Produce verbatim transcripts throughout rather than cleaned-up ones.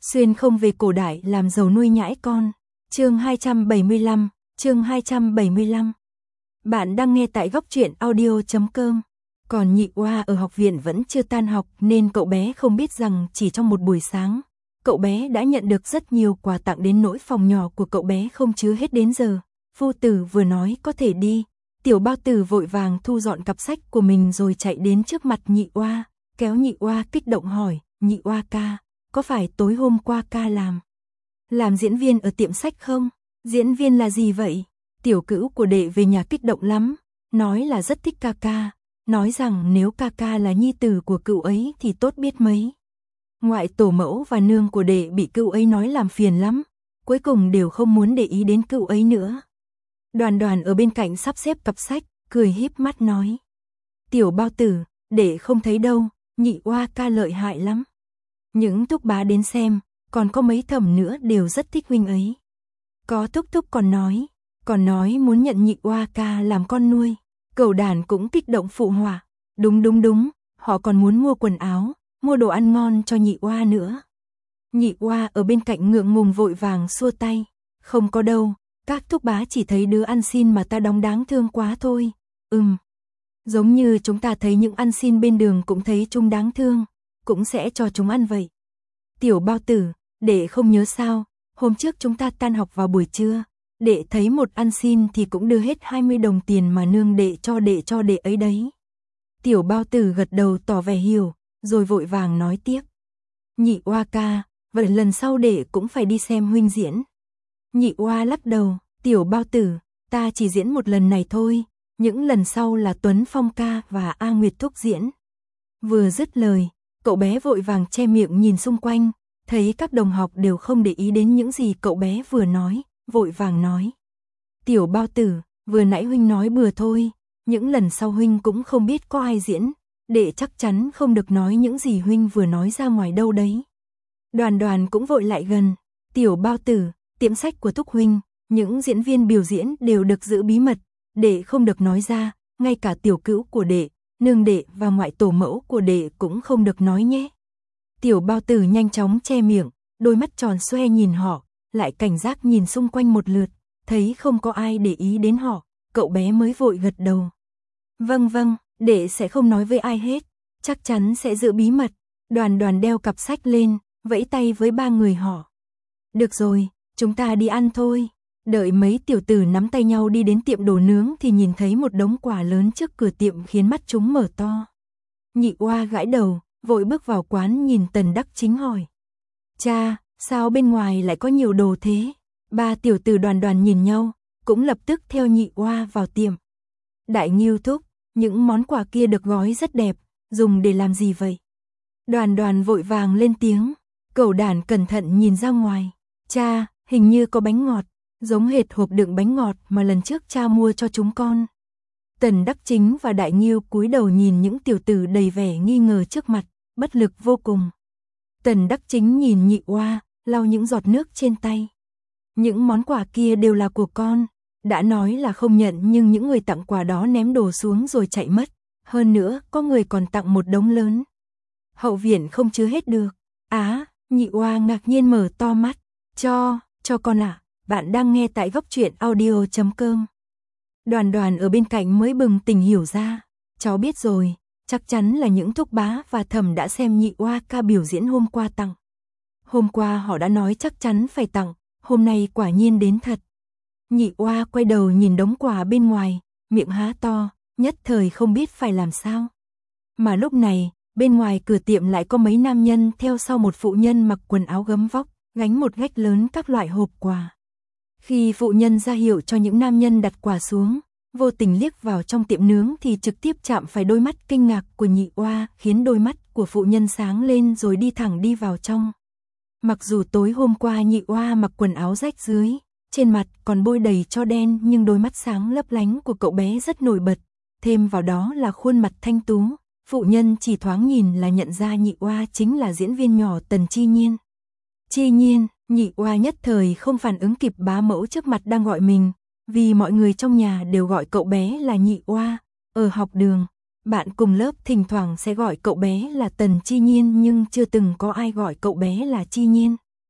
Xuyên không về cổ đại làm giàu nuôi nhãi con. Chương hai trăm bảy mươi lăm, chương hai trăm bảy mươi lăm. Bạn đang nghe tại góc truyện audio chấm com. Còn Nhị Oa ở học viện vẫn chưa tan học nên cậu bé không biết rằng chỉ trong một buổi sáng, cậu bé đã nhận được rất nhiều quà tặng đến nỗi phòng nhỏ của cậu bé không chứa hết đến giờ. Phu tử vừa nói có thể đi, Tiểu Bao Tử vội vàng thu dọn cặp sách của mình rồi chạy đến trước mặt Nhị Oa, kéo Nhị Oa kích động hỏi, Nhị Oa ca, có phải tối hôm qua ca làm làm diễn viên ở tiệm sách không? Diễn viên là gì vậy? Tiểu Cữu của đệ về nhà kích động lắm, nói là rất thích ca ca, nói rằng nếu ca ca là nhi tử của cậu ấy thì tốt biết mấy. Ngoại tổ mẫu và nương của đệ bị cậu ấy nói làm phiền lắm, cuối cùng đều không muốn để ý đến cậu ấy nữa. Đoàn Đoàn ở bên cạnh sắp xếp cặp sách, cười híp mắt nói. Tiểu Bao Tử, đệ không thấy đâu, Nhị Oa ca lợi hại lắm. Những thúc bá đến xem, còn có mấy thẩm nữa đều rất thích huynh ấy. Có thúc thúc còn nói, còn nói muốn nhận Nhị Oa ca làm con nuôi. Cẩu Đàn cũng kích động phụ họa, đúng đúng đúng, họ còn muốn mua quần áo, mua đồ ăn ngon cho Nhị Oa nữa. Nhị Oa ở bên cạnh ngượng ngùng vội vàng xua tay, không có đâu, các thúc bá chỉ thấy đứa ăn xin mà ta đóng đáng thương quá thôi. Ừm, giống như chúng ta thấy những ăn xin bên đường cũng thấy chúng đáng thương, cũng sẽ cho chúng ăn vậy. Tiểu Bao Tử, đệ không nhớ sao, hôm trước chúng ta tan học vào buổi trưa, đệ thấy một ăn xin thì cũng đưa hết hai mươi đồng tiền mà nương đệ cho đệ cho đệ ấy đấy. Tiểu Bao Tử gật đầu tỏ vẻ hiểu, rồi vội vàng nói tiếp. Nhị Oa ca, vậy lần sau đệ cũng phải đi xem huynh diễn. Nhị Oa lắc đầu, Tiểu Bao Tử, ta chỉ diễn một lần này thôi, những lần sau là Tuấn Phong ca và A Nguyệt thúc diễn. Vừa dứt lời, cậu bé vội vàng che miệng nhìn xung quanh, thấy các đồng học đều không để ý đến những gì cậu bé vừa nói, vội vàng nói. Tiểu Bao Tử, vừa nãy huynh nói bừa thôi, những lần sau huynh cũng không biết có ai diễn, đệ chắc chắn không được nói những gì huynh vừa nói ra ngoài đâu đấy. Đoàn Đoàn cũng vội lại gần, Tiểu Bao Tử, tiệm sách của thúc huynh, những diễn viên biểu diễn đều được giữ bí mật, đệ không được nói ra, ngay cả tiểu cữu của đệ, nương đệ và ngoại tổ mẫu của đệ cũng không được nói nhé. Tiểu Bao Tử nhanh chóng che miệng, đôi mắt tròn xoe nhìn họ, lại cảnh giác nhìn xung quanh một lượt, thấy không có ai để ý đến họ, cậu bé mới vội gật đầu. Vâng vâng, đệ sẽ không nói với ai hết, chắc chắn sẽ giữ bí mật. Đoàn Đoàn đeo cặp sách lên, vẫy tay với ba người họ. Được rồi, chúng ta đi ăn thôi. Đợi mấy tiểu tử nắm tay nhau đi đến tiệm đồ nướng thì nhìn thấy một đống quà lớn trước cửa tiệm khiến mắt chúng mở to. Nhị Oa gãi đầu, vội bước vào quán nhìn Tần Đắc Chính hỏi. Cha, sao bên ngoài lại có nhiều đồ thế? Ba tiểu tử Đoàn Đoàn nhìn nhau, cũng lập tức theo Nhị Oa vào tiệm. Đại Ngưu thúc, những món quà kia được gói rất đẹp, dùng để làm gì vậy? Đoàn Đoàn vội vàng lên tiếng, Cẩu Đàn cẩn thận nhìn ra ngoài. Cha, hình như có bánh ngọt, giống hệt hộp đựng bánh ngọt mà lần trước cha mua cho chúng con. Tần Đắc Chính và Đại Ngưu cúi đầu nhìn những tiểu tử đầy vẻ nghi ngờ trước mặt, bất lực vô cùng. Tần Đắc Chính nhìn Nhị Oa, lau những giọt nước trên tay. Những món quà kia đều là của con, đã nói là không nhận nhưng những người tặng quà đó ném đồ xuống rồi chạy mất, hơn nữa có người còn tặng một đống lớn. Hậu viện không chứa hết được. Á, Nhị Oa ngạc nhiên mở to mắt, cho, cho con ạ. À? Bạn đang nghe tại góc truyện audio chấm com. Đoàn Đoàn ở bên cạnh mới bừng tỉnh hiểu ra, cháu biết rồi, chắc chắn là những thúc bá và thẩm đã xem Nhị Oa ca biểu diễn hôm qua tặng. Hôm qua họ đã nói chắc chắn phải tặng, hôm nay quả nhiên đến thật. Nhị Oa quay đầu nhìn đống quà bên ngoài, miệng há to, nhất thời không biết phải làm sao. Mà lúc này, bên ngoài cửa tiệm lại có mấy nam nhân theo sau một phụ nhân mặc quần áo gấm vóc, gánh một gách lớn các loại hộp quà. Khi phụ nhân ra hiệu cho những nam nhân đặt quà xuống, vô tình liếc vào trong tiệm nướng thì trực tiếp chạm phải đôi mắt kinh ngạc của Nhị Oa, khiến đôi mắt của phụ nhân sáng lên rồi đi thẳng đi vào trong. Mặc dù tối hôm qua Nhị Oa mặc quần áo rách dưới, trên mặt còn bôi đầy tro đen nhưng đôi mắt sáng lấp lánh của cậu bé rất nổi bật, thêm vào đó là khuôn mặt thanh tú, phụ nhân chỉ thoáng nhìn là nhận ra Nhị Oa chính là diễn viên nhỏ Tần Chi Nhiên. Chi Nhiên, Nhị Oa nhất thời không phản ứng kịp bá mẫu trước mặt đang gọi mình, vì mọi người trong nhà đều gọi cậu bé là Nhị Oa. Ở học đường, bạn cùng lớp thỉnh thoảng sẽ gọi cậu bé là Tần Chi Nhiên nhưng chưa từng có ai gọi cậu bé là Chi Nhiên.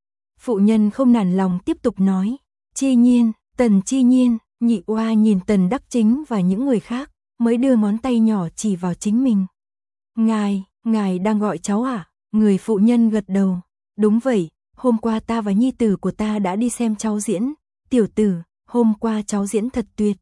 Phụ nhân không nản lòng tiếp tục nói, Chi Nhiên, Tần Chi Nhiên. Nhị oa nhìn Tần Đắc Chính và những người khác, mới đưa ngón tay nhỏ chỉ vào chính mình. Ngài, ngài đang gọi cháu à? Người phụ nhân gật đầu. Đúng vậy, hôm qua ta và nhi tử của ta đã đi xem cháu diễn. Tiểu tử, hôm qua cháu diễn thật tuyệt.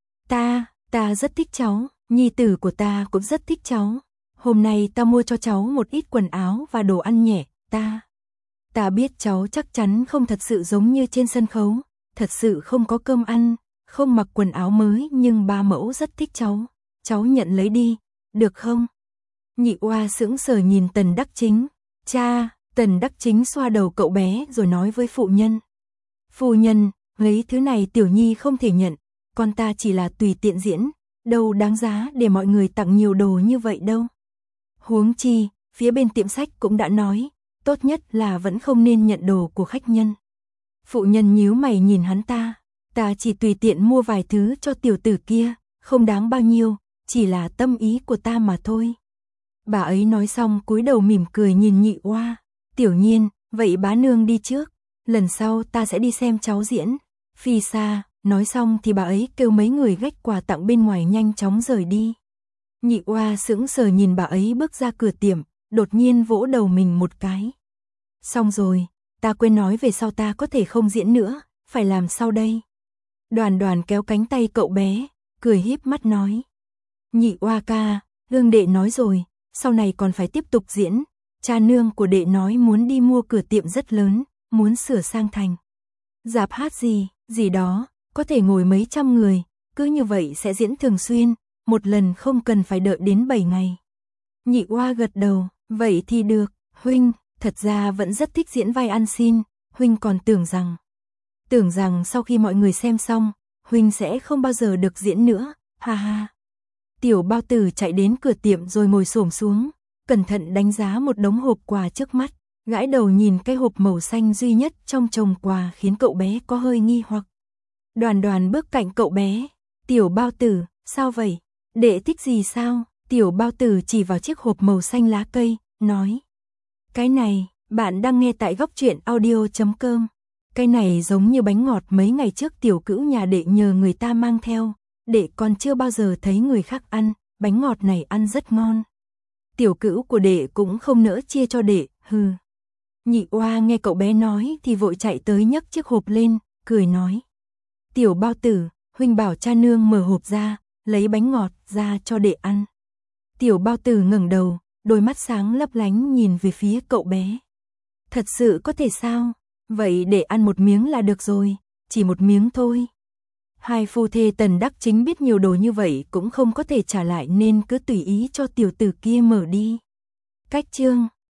Ta, ta rất thích cháu, nhi tử của ta cũng rất thích cháu. Hôm nay ta mua cho cháu một ít quần áo và đồ ăn nhẹ, ta. Ta biết cháu chắc chắn không thật sự giống như trên sân khấu, thật sự không có cơm ăn, không mặc quần áo mới nhưng ba mẫu rất thích cháu. Cháu nhận lấy đi, được không? Nhị oa sững sờ nhìn Tần Đắc Chính. Cha, Tần Đắc Chính xoa đầu cậu bé rồi nói với phụ nhân. Phu nhân, lấy thứ này tiểu nhi không thể nhận, con ta chỉ là tùy tiện diễn, đâu đáng giá để mọi người tặng nhiều đồ như vậy đâu. Huống chi, phía bên tiệm sách cũng đã nói, tốt nhất là vẫn không nên nhận đồ của khách nhân. Phụ nhân nhíu mày nhìn hắn ta, ta chỉ tùy tiện mua vài thứ cho tiểu tử kia, không đáng bao nhiêu, chỉ là tâm ý của ta mà thôi. Bà ấy nói xong cúi đầu mỉm cười nhìn nhị oa. Tiểu Nhiên, vậy bá nương đi trước, lần sau ta sẽ đi xem cháu diễn. Phi xa, nói xong thì bà ấy kêu mấy người gách quà tặng bên ngoài nhanh chóng rời đi. Nhị oa sững sờ nhìn bà ấy bước ra cửa tiệm, đột nhiên vỗ đầu mình một cái. Xong rồi, ta quên nói về sau ta có thể không diễn nữa, phải làm sao đây? Đoàn Đoàn kéo cánh tay cậu bé, cười híp mắt nói. Nhị oa ca, Lương đệ nói rồi, sau này còn phải tiếp tục diễn. Cha nương của đệ nói muốn đi mua cửa tiệm rất lớn, muốn sửa sang thành rạp hát gì, gì đó, có thể ngồi mấy trăm người, cứ như vậy sẽ diễn thường xuyên, một lần không cần phải đợi đến bảy ngày. Nhị oa gật đầu, vậy thì được, huynh, thật ra vẫn rất thích diễn vai ăn xin, huynh còn tưởng rằng, tưởng rằng sau khi mọi người xem xong, huynh sẽ không bao giờ được diễn nữa, ha ha. Tiểu Bao Tử chạy đến cửa tiệm rồi ngồi xổm xuống, cẩn thận đánh giá một đống hộp quà trước mắt, gãi đầu nhìn cái hộp màu xanh duy nhất trong chồng quà khiến cậu bé có hơi nghi hoặc. Đoàn Đoàn bước cạnh cậu bé, Tiểu Bao Tử, sao vậy? Đệ thích gì sao? Tiểu Bao Tử chỉ vào chiếc hộp màu xanh lá cây, nói. Cái này, bạn đang nghe tại góc truyện audio chấm com. Cái này giống như bánh ngọt mấy ngày trước tiểu cữu nhà đệ nhờ người ta mang theo. Đệ còn chưa bao giờ thấy người khác ăn, bánh ngọt này ăn rất ngon. Tiểu cữu của đệ cũng không nỡ chia cho đệ, hừ. Nhị oa nghe cậu bé nói thì vội chạy tới nhấc chiếc hộp lên, cười nói. Tiểu Bao Tử, huynh bảo cha nương mở hộp ra, lấy bánh ngọt ra cho đệ ăn. Tiểu Bao Tử ngẩng đầu, đôi mắt sáng lấp lánh nhìn về phía cậu bé. Thật sự có thể sao? Vậy để ăn một miếng là được rồi, chỉ một miếng thôi. Hai phu thê Tần Đắc Chính biết nhiều đồ như vậy cũng không có thể trả lại nên cứ tùy ý cho tiểu tử kia mở đi. Cách chương